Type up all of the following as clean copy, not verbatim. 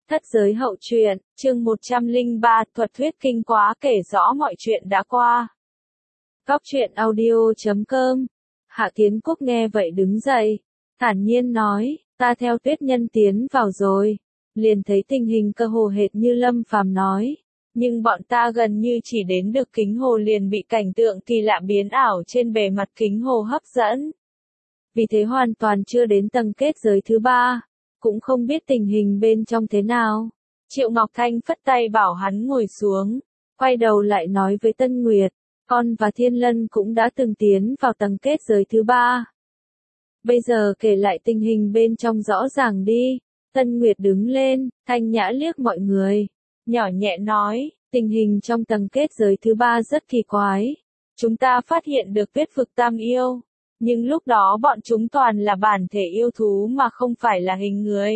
Thất giới hậu truyện, chương 103, thuật thuyết kinh quá kể rõ mọi chuyện đã qua. Góc truyện audio.com. Hạ Kiến Quốc nghe vậy đứng dậy, thản nhiên nói, ta theo Tuyết Nhân tiến vào rồi. Liền thấy tình hình cơ hồ hệt như Lâm Phàm nói. Nhưng bọn ta gần như chỉ đến được kính hồ liền bị cảnh tượng kỳ lạ biến ảo trên bề mặt kính hồ hấp dẫn. Vì thế hoàn toàn chưa đến tầng kết giới thứ ba. Cũng không biết tình hình bên trong thế nào. Triệu Ngọc Thanh phất tay bảo hắn ngồi xuống, quay đầu lại nói với Tân Nguyệt, con và Thiên Lân cũng đã từng tiến vào tầng kết giới thứ ba. Bây giờ kể lại tình hình bên trong rõ ràng đi. Tân Nguyệt đứng lên, thanh nhã liếc mọi người, nhỏ nhẹ nói, tình hình trong tầng kết giới thứ ba rất kỳ quái. Chúng ta phát hiện được huyết vực tam yêu. Nhưng lúc đó bọn chúng toàn là bản thể yêu thú mà không phải là hình người.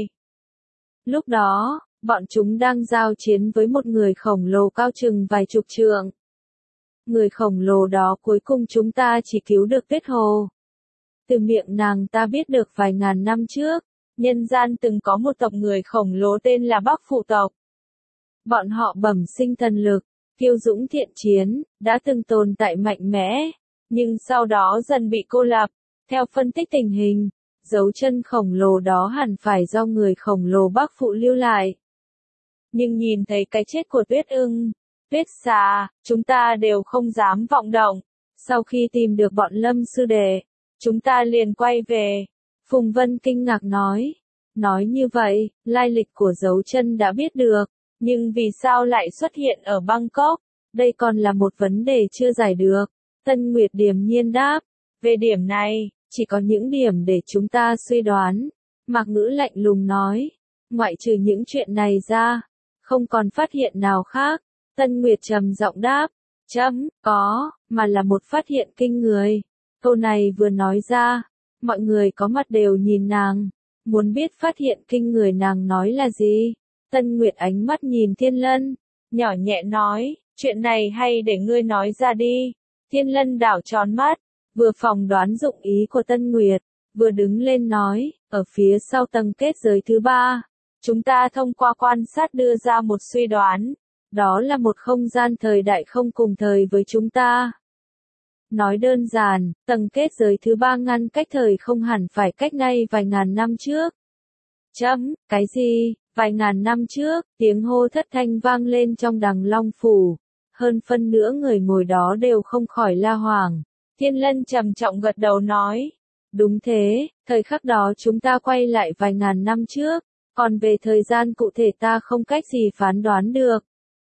Lúc đó, bọn chúng đang giao chiến với một người khổng lồ cao chừng vài chục trượng. Người khổng lồ đó cuối cùng chúng ta chỉ cứu được Tuyết Hồ. Từ miệng nàng ta biết được vài ngàn năm trước, nhân gian từng có một tộc người khổng lồ tên là Bắc Phụ tộc. Bọn họ bẩm sinh thần lực, kiêu dũng thiện chiến, đã từng tồn tại mạnh mẽ. Nhưng sau đó dần bị cô lập. Theo phân tích tình hình, dấu chân khổng lồ đó hẳn phải do người khổng lồ Bắc Phụ lưu lại. Nhưng nhìn thấy cái chết của Tuyết Ưng, Tuyết Xà, chúng ta đều không dám vọng động. Sau khi tìm được bọn Lâm sư đệ, chúng ta liền quay về. Phùng Vân kinh ngạc nói. Nói như vậy, lai lịch của dấu chân đã biết được. Nhưng vì sao lại xuất hiện ở Bangkok? Đây còn là một vấn đề chưa giải được. Tân Nguyệt điềm nhiên đáp, về điểm này, chỉ có những điểm để chúng ta suy đoán. Mạc Ngữ lạnh lùng nói, ngoại trừ những chuyện này ra, không còn phát hiện nào khác. Tân Nguyệt trầm giọng đáp, có, mà là một phát hiện kinh người. Câu này vừa nói ra, mọi người có mặt đều nhìn nàng, muốn biết phát hiện kinh người nàng nói là gì. Tân Nguyệt ánh mắt nhìn Thiên Lân, nhỏ nhẹ nói, chuyện này hay để ngươi nói ra đi. Thiên Lân đảo tròn mắt, vừa phỏng đoán dụng ý của Tân Nguyệt, vừa đứng lên nói, ở phía sau tầng kết giới thứ ba, chúng ta thông qua quan sát đưa ra một suy đoán, đó là một không gian thời đại không cùng thời với chúng ta. Nói đơn giản, tầng kết giới thứ ba ngăn cách thời không hẳn phải cách ngay vài ngàn năm trước. Cái gì, vài ngàn năm trước, tiếng hô thất thanh vang lên trong Đằng Long Phủ. Hơn phân nửa người ngồi đó đều không khỏi la hoảng. Thiên Lân trầm trọng gật đầu nói. Đúng thế, thời khắc đó chúng ta quay lại vài ngàn năm trước, còn về thời gian cụ thể ta không cách gì phán đoán được.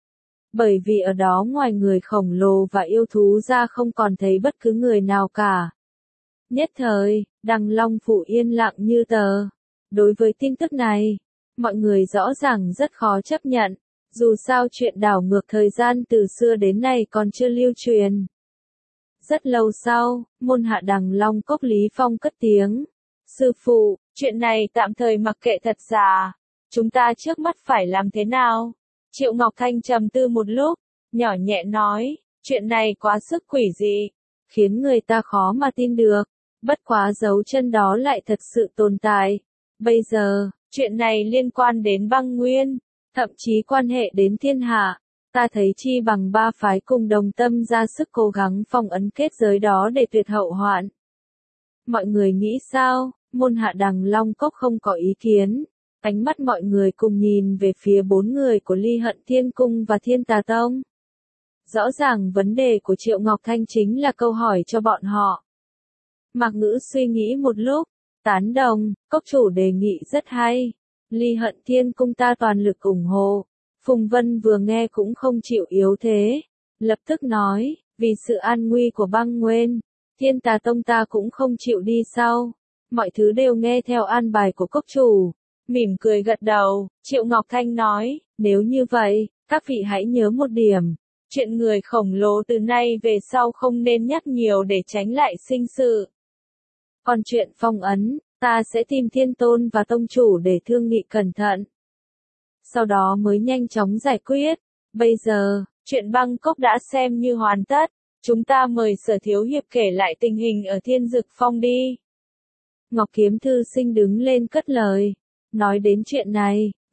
Bởi vì ở đó ngoài người khổng lồ và yêu thú ra không còn thấy bất cứ người nào cả. Nhất thời, Đằng Long Phủ yên lặng như tờ. Đối với tin tức này, mọi người rõ ràng rất khó chấp nhận. Dù sao chuyện đảo ngược thời gian từ xưa đến nay còn chưa lưu truyền. Rất lâu sau, môn hạ Đằng Long Cốc Lý Phong cất tiếng. Sư phụ, chuyện này tạm thời mặc kệ thật giả. Chúng ta trước mắt phải làm thế nào? Triệu Ngọc Thanh trầm tư một lúc, nhỏ nhẹ nói, chuyện này quá sức quỷ dị, khiến người ta khó mà tin được. Bất quá dấu chân đó lại thật sự tồn tại. Bây giờ, chuyện này liên quan đến băng nguyên. Thậm chí quan hệ đến thiên hạ, ta thấy chi bằng ba phái cùng đồng tâm ra sức cố gắng phong ấn kết giới đó để tuyệt hậu hoạn. Mọi người nghĩ sao? Môn hạ Đằng Long Cốc không có ý kiến. Ánh mắt mọi người cùng nhìn về phía bốn người của Ly Hận Thiên Cung và Thiên Tà Tông. Rõ ràng vấn đề của Triệu Ngọc Thanh chính là câu hỏi cho bọn họ. Mạc Ngữ suy nghĩ một lúc, tán đồng, cốc chủ đề nghị rất hay. Ly Hận Thiên Cung ta toàn lực ủng hộ. Phùng Vân vừa nghe cũng không chịu yếu thế. Lập tức nói, vì sự an nguy của băng nguyên, Thiên Tà Tông ta cũng không chịu đi sau. Mọi thứ đều nghe theo an bài của cốc chủ. Mỉm cười gật đầu, Triệu Ngọc Thanh nói, nếu như vậy, các vị hãy nhớ một điểm. Chuyện người khổng lồ từ nay về sau không nên nhắc nhiều để tránh lại sinh sự. Còn chuyện phong ấn, ta sẽ tìm Thiên Tôn và Tông Chủ để thương nghị cẩn thận. Sau đó mới nhanh chóng giải quyết. Bây giờ, chuyện Bangkok đã xem như hoàn tất. Chúng ta mời Sở Thiếu Hiệp kể lại tình hình ở Thiên Dực Phong đi. Ngọc Kiếm Thư Sinh đứng lên cất lời. Nói đến chuyện này,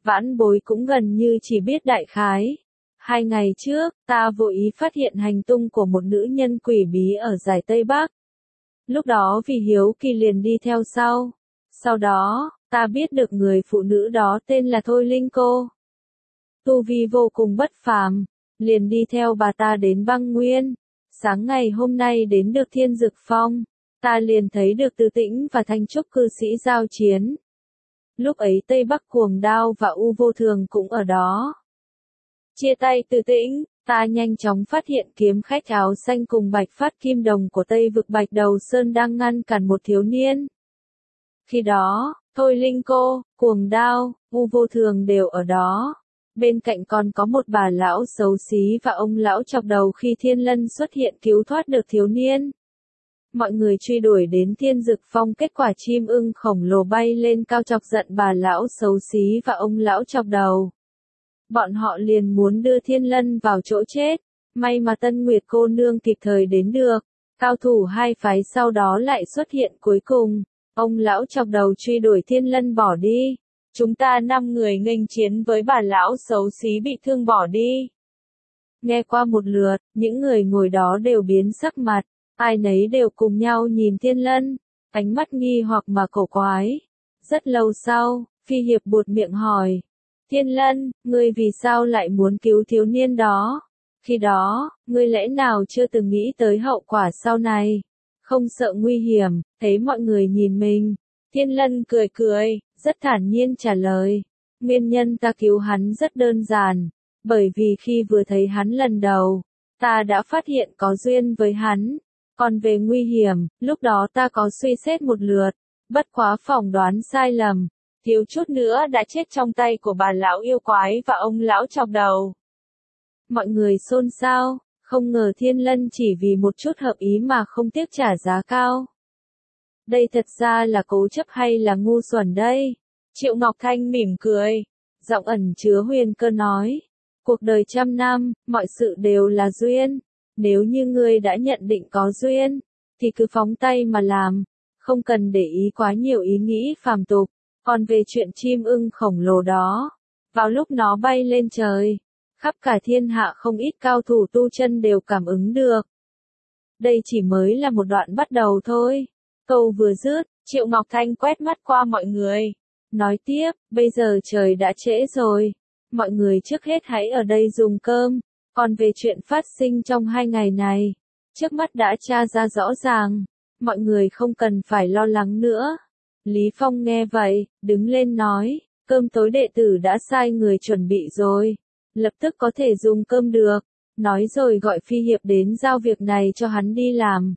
Vãn Bối cũng gần như chỉ biết đại khái. 2 ngày trước, ta vô ý phát hiện hành tung của một nữ nhân quỷ bí ở giải Tây Bắc. Lúc đó vì hiếu kỳ liền đi theo sau. Sau đó, ta biết được người phụ nữ đó tên là Thôi Linh Cô. Tu vi vô cùng bất phàm, liền đi theo bà ta đến Băng Nguyên. Sáng ngày hôm nay đến được Thiên Dực Phong, ta liền thấy được Từ Tĩnh và Thanh Trúc cư sĩ giao chiến. Lúc ấy Tây Bắc Cuồng Đao và U Vô Thường cũng ở đó. Chia tay Từ Tĩnh, ta nhanh chóng phát hiện kiếm khách áo xanh cùng Bạch Phát Kim Đồng của Tây Vực Bạch Đầu Sơn đang ngăn cản một thiếu niên. Khi đó, Thôi Linh Cô, Cuồng Đao, U Vô Thường đều ở đó. Bên cạnh còn có một bà lão xấu xí và ông lão chọc đầu khi Thiên Lân xuất hiện cứu thoát được thiếu niên. Mọi người truy đuổi đến Thiên Dực Phong, kết quả chim ưng khổng lồ bay lên cao chọc giận bà lão xấu xí và ông lão chọc đầu. Bọn họ liền muốn đưa Thiên Lân vào chỗ chết, may mà Tân Nguyệt cô nương kịp thời đến được. Cao thủ hai phái sau đó lại xuất hiện cuối cùng, ông lão chọc đầu truy đuổi Thiên Lân bỏ đi. Chúng ta 5 người nghênh chiến với bà lão xấu xí bị thương bỏ đi. Nghe qua một lượt, những người ngồi đó đều biến sắc mặt, ai nấy đều cùng nhau nhìn Thiên Lân, ánh mắt nghi hoặc mà cổ quái. Rất lâu sau, Phi Hiệp buột miệng hỏi, Thiên Lân, ngươi vì sao lại muốn cứu thiếu niên đó? Khi đó, ngươi lẽ nào chưa từng nghĩ tới hậu quả sau này? Không sợ nguy hiểm, thấy mọi người nhìn mình. Thiên Lân cười cười, rất thản nhiên trả lời. Nguyên nhân ta cứu hắn rất đơn giản, bởi vì khi vừa thấy hắn lần đầu, ta đã phát hiện có duyên với hắn. Còn về nguy hiểm, lúc đó ta có suy xét một lượt, bất quá phỏng đoán sai lầm, thiếu chút nữa đã chết trong tay của bà lão yêu quái và ông lão chọc đầu. Mọi người xôn xao, không ngờ Thiên Lân chỉ vì một chút hợp ý mà không tiếc trả giá cao. Đây thật ra là cố chấp hay là ngu xuẩn đây? Triệu Ngọc Thanh mỉm cười, giọng ẩn chứa huyền cơ nói, cuộc đời 100 năm, mọi sự đều là duyên. Nếu như ngươi đã nhận định có duyên, thì cứ phóng tay mà làm, không cần để ý quá nhiều ý nghĩ phàm tục. Còn về chuyện chim ưng khổng lồ đó, vào lúc nó bay lên trời, khắp cả thiên hạ không ít cao thủ tu chân đều cảm ứng được. Đây chỉ mới là một đoạn bắt đầu thôi. Câu vừa dứt, Triệu Ngọc Thanh quét mắt qua mọi người, nói tiếp, bây giờ trời đã trễ rồi, mọi người trước hết hãy ở đây dùng cơm. Còn về chuyện phát sinh trong 2 ngày này, trước mắt đã tra ra rõ ràng, mọi người không cần phải lo lắng nữa. Lý Phong nghe vậy, đứng lên nói, cơm tối đệ tử đã sai người chuẩn bị rồi, lập tức có thể dùng cơm được, nói rồi gọi Phi Hiệp đến giao việc này cho hắn đi làm.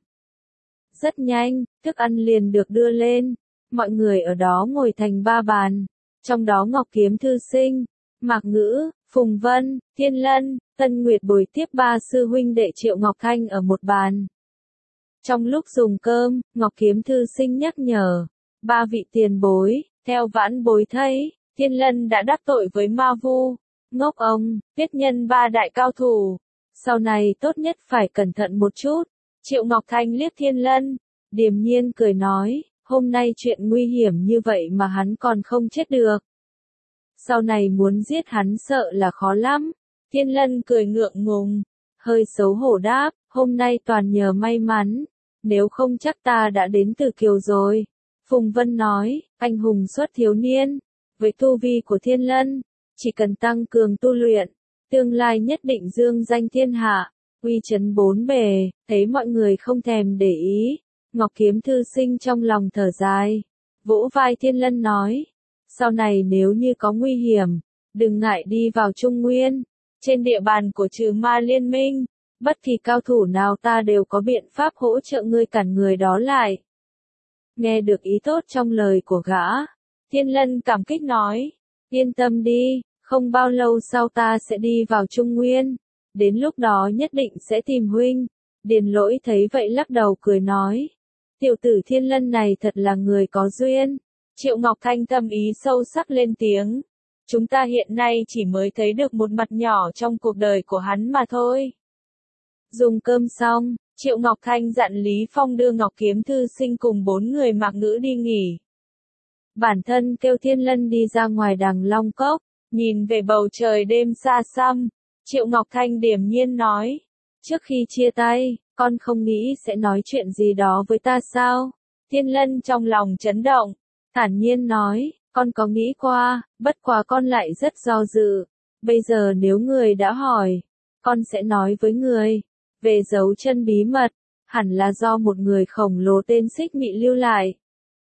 Rất nhanh, thức ăn liền được đưa lên, mọi người ở đó ngồi thành 3 bàn, trong đó Ngọc Kiếm Thư Sinh, Mạc Ngữ, Phùng Vân, Thiên Lân, Tân Nguyệt bồi tiếp 3 sư huynh đệ Triệu Ngọc Thanh ở một bàn. Trong lúc dùng cơm, Ngọc Kiếm Thư Sinh nhắc nhở, 3 vị tiền bối, theo Vãn Bối thấy, Thiên Lân đã đắc tội với ma vu, ngốc ông, tiết nhân 3 đại cao thủ. Sau này tốt nhất phải cẩn thận một chút. Triệu Ngọc Thanh liếc Thiên Lân, điềm nhiên cười nói, hôm nay chuyện nguy hiểm như vậy mà hắn còn không chết được. Sau này muốn giết hắn sợ là khó lắm. Thiên Lân cười ngượng ngùng, hơi xấu hổ đáp, hôm nay toàn nhờ may mắn, nếu không chắc ta đã đến Từ Kiều rồi. Phùng Vân nói, anh hùng xuất thiếu niên, với tu vi của Thiên Lân, chỉ cần tăng cường tu luyện, tương lai nhất định dương danh thiên hạ, uy chấn 4 bề. Thấy mọi người không thèm để ý, Ngọc Kiếm Thư Sinh trong lòng thở dài, vỗ vai Thiên Lân nói, sau này nếu như có nguy hiểm, đừng ngại đi vào Trung Nguyên, trên địa bàn của Trừ Ma Liên Minh, bất kỳ cao thủ nào ta đều có biện pháp hỗ trợ ngươi cản người đó lại. Nghe được ý tốt trong lời của gã, Thiên Lân cảm kích nói, yên tâm đi, không bao lâu sau ta sẽ đi vào Trung Nguyên, đến lúc đó nhất định sẽ tìm huynh. Điền Lỗi thấy vậy lắc đầu cười nói, tiểu tử Thiên Lân này thật là người có duyên. Triệu Ngọc Thanh thầm ý sâu sắc lên tiếng, chúng ta hiện nay chỉ mới thấy được một mặt nhỏ trong cuộc đời của hắn mà thôi. Dùng cơm xong, Triệu Ngọc Thanh dặn Lý Phong đưa Ngọc Kiếm Thư Sinh cùng 4 người Mạc Ngữ đi nghỉ. Bản thân kêu Thiên Lân đi ra ngoài Đằng Long Cốc, nhìn về bầu trời đêm xa xăm, Triệu Ngọc Thanh điềm nhiên nói, trước khi chia tay, con không nghĩ sẽ nói chuyện gì đó với ta sao? Thiên Lân trong lòng chấn động, thản nhiên nói, con có nghĩ qua, bất quá con lại rất do dự. Bây giờ nếu người đã hỏi, con sẽ nói với người. Về dấu chân bí mật, hẳn là do một người khổng lồ tên Xích Mị lưu lại.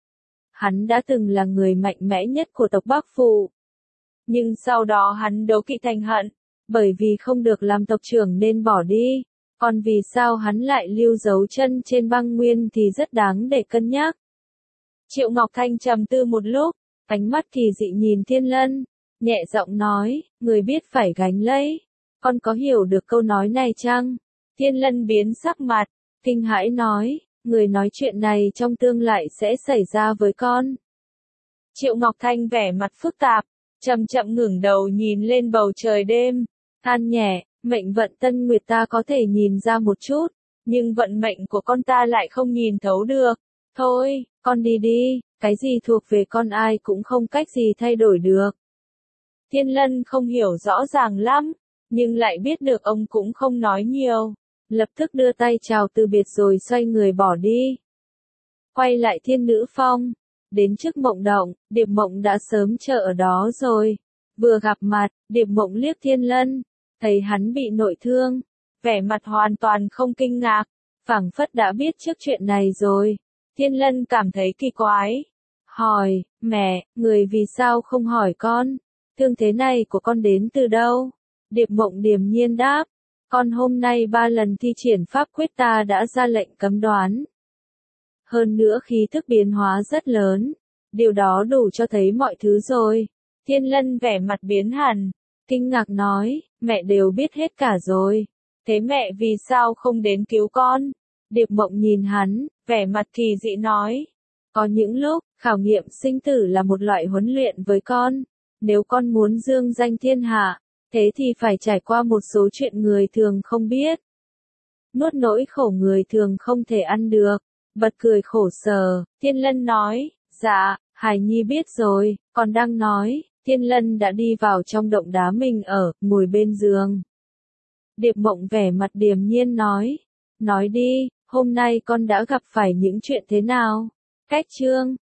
Hắn đã từng là người mạnh mẽ nhất của tộc Bắc Phụ. Nhưng sau đó hắn đố kỵ thành hận, bởi vì không được làm tộc trưởng nên bỏ đi. Còn vì sao hắn lại lưu dấu chân trên băng nguyên thì rất đáng để cân nhắc. Triệu Ngọc Thanh trầm tư một lúc, ánh mắt kỳ dị nhìn Thiên Lân, nhẹ giọng nói, người biết phải gánh lấy. Con có hiểu được câu nói này chăng? Thiên Lân biến sắc mặt, kinh hãi nói, người nói chuyện này trong tương lai sẽ xảy ra với con. Triệu Ngọc Thanh vẻ mặt phức tạp, chậm chậm ngẩng đầu nhìn lên bầu trời đêm, than nhẹ, mệnh vận Tân Nguyệt ta có thể nhìn ra một chút, nhưng vận mệnh của con ta lại không nhìn thấu được. Thôi, con đi đi, cái gì thuộc về con ai cũng không cách gì thay đổi được. Thiên Lân không hiểu rõ ràng lắm, nhưng lại biết được ông cũng không nói nhiều, lập tức đưa tay chào từ biệt rồi xoay người bỏ đi. Quay lại Thiên Nữ Phong, đến trước Mộng Động, Điệp Mộng đã sớm chờ ở đó rồi. Vừa gặp mặt, Điệp Mộng liếc Thiên Lân, thấy hắn bị nội thương, vẻ mặt hoàn toàn không kinh ngạc, phảng phất đã biết trước chuyện này rồi. Thiên Lân cảm thấy kỳ quái, hỏi, mẹ, người vì sao không hỏi con, thương thế này của con đến từ đâu? Điệp Mộng điềm nhiên đáp, con hôm nay 3 lần thi triển pháp quyết ta đã ra lệnh cấm đoán. Hơn nữa khí thức biến hóa rất lớn, điều đó đủ cho thấy mọi thứ rồi. Thiên Lân vẻ mặt biến hẳn, kinh ngạc nói, mẹ đều biết hết cả rồi, thế mẹ vì sao không đến cứu con? Điệp Mộng nhìn hắn, vẻ mặt kỳ dị nói, có những lúc, khảo nghiệm sinh tử là một loại huấn luyện với con, nếu con muốn dương danh thiên hạ, thế thì phải trải qua một số chuyện người thường không biết. Nuốt nỗi khổ người thường không thể ăn được, bật cười khổ sở, Thiên Lân nói, dạ, Hải Nhi biết rồi, còn đang nói, Thiên Lân đã đi vào trong động đá mình ở, ngồi bên giường. Điệp Mộng vẻ mặt điềm nhiên nói đi, hôm nay con đã gặp phải những chuyện thế nào? Cách chương